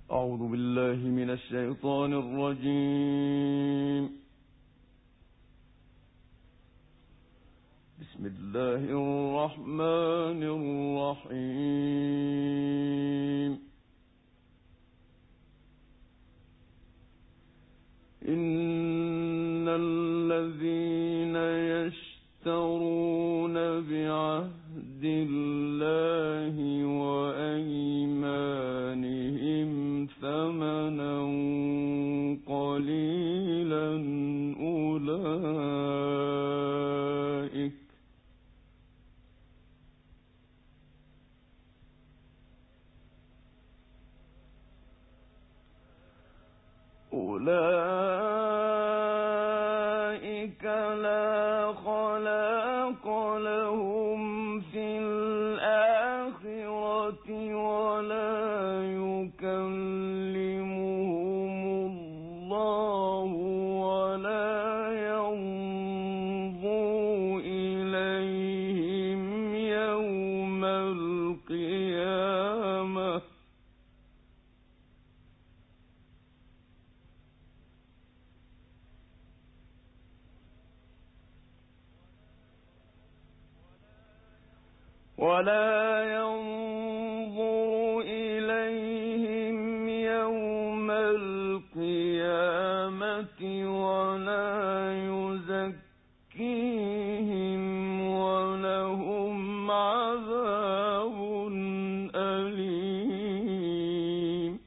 أعوذ بالله من الشيطان الرجيم. بسم الله الرحمن الرحيم. إن الذين يشترون بعهد الله وأيمانهم ثمنا قليلا أولئك لا خلاق لهم في الآخرة ولا يكلمهم الله ولا ينظر إليهم يوم القيامة ولا يزكيهم ولهم عذاب أليم.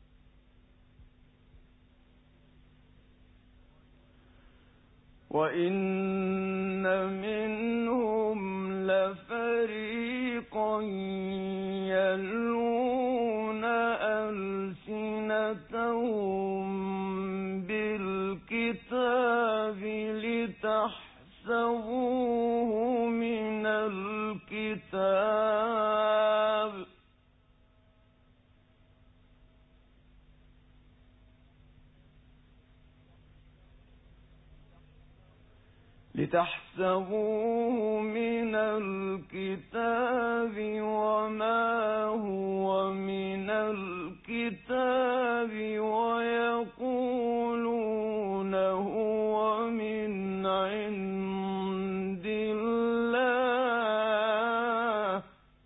وإن منهم لفريقا يلوون ألسنتهم بالكتاب لتحسبوه من الكتاب وما هو من الكتاب ويقولون هو من عند الله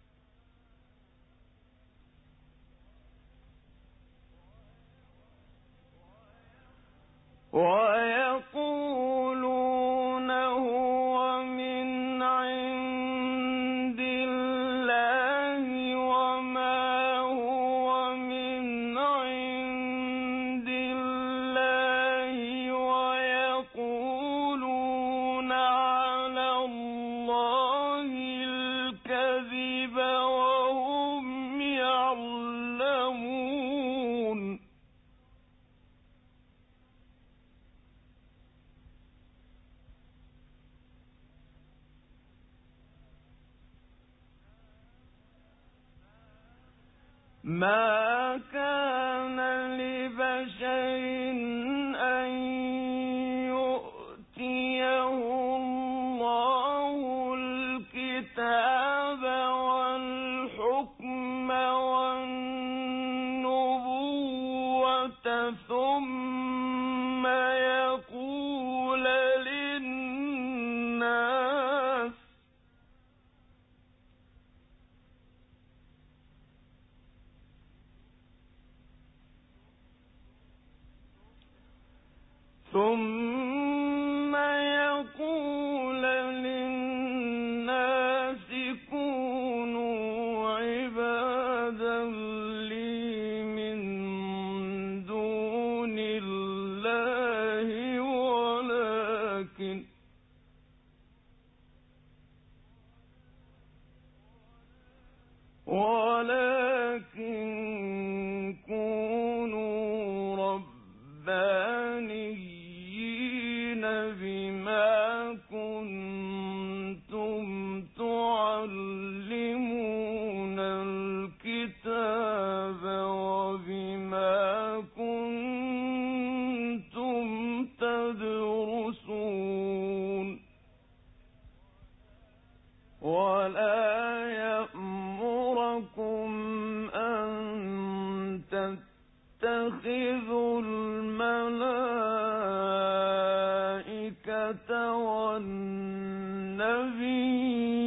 وما هو من عند الله ويقولون على الله الكذب وهم يعلمون. ما كان لبشر أن يؤتيه الله الكتاب والحكم والنبوة ثم يقول للناس كونوا عبادا لي من دون الله ولكن كونوا ربانيين يتخذ الملائكة والنبي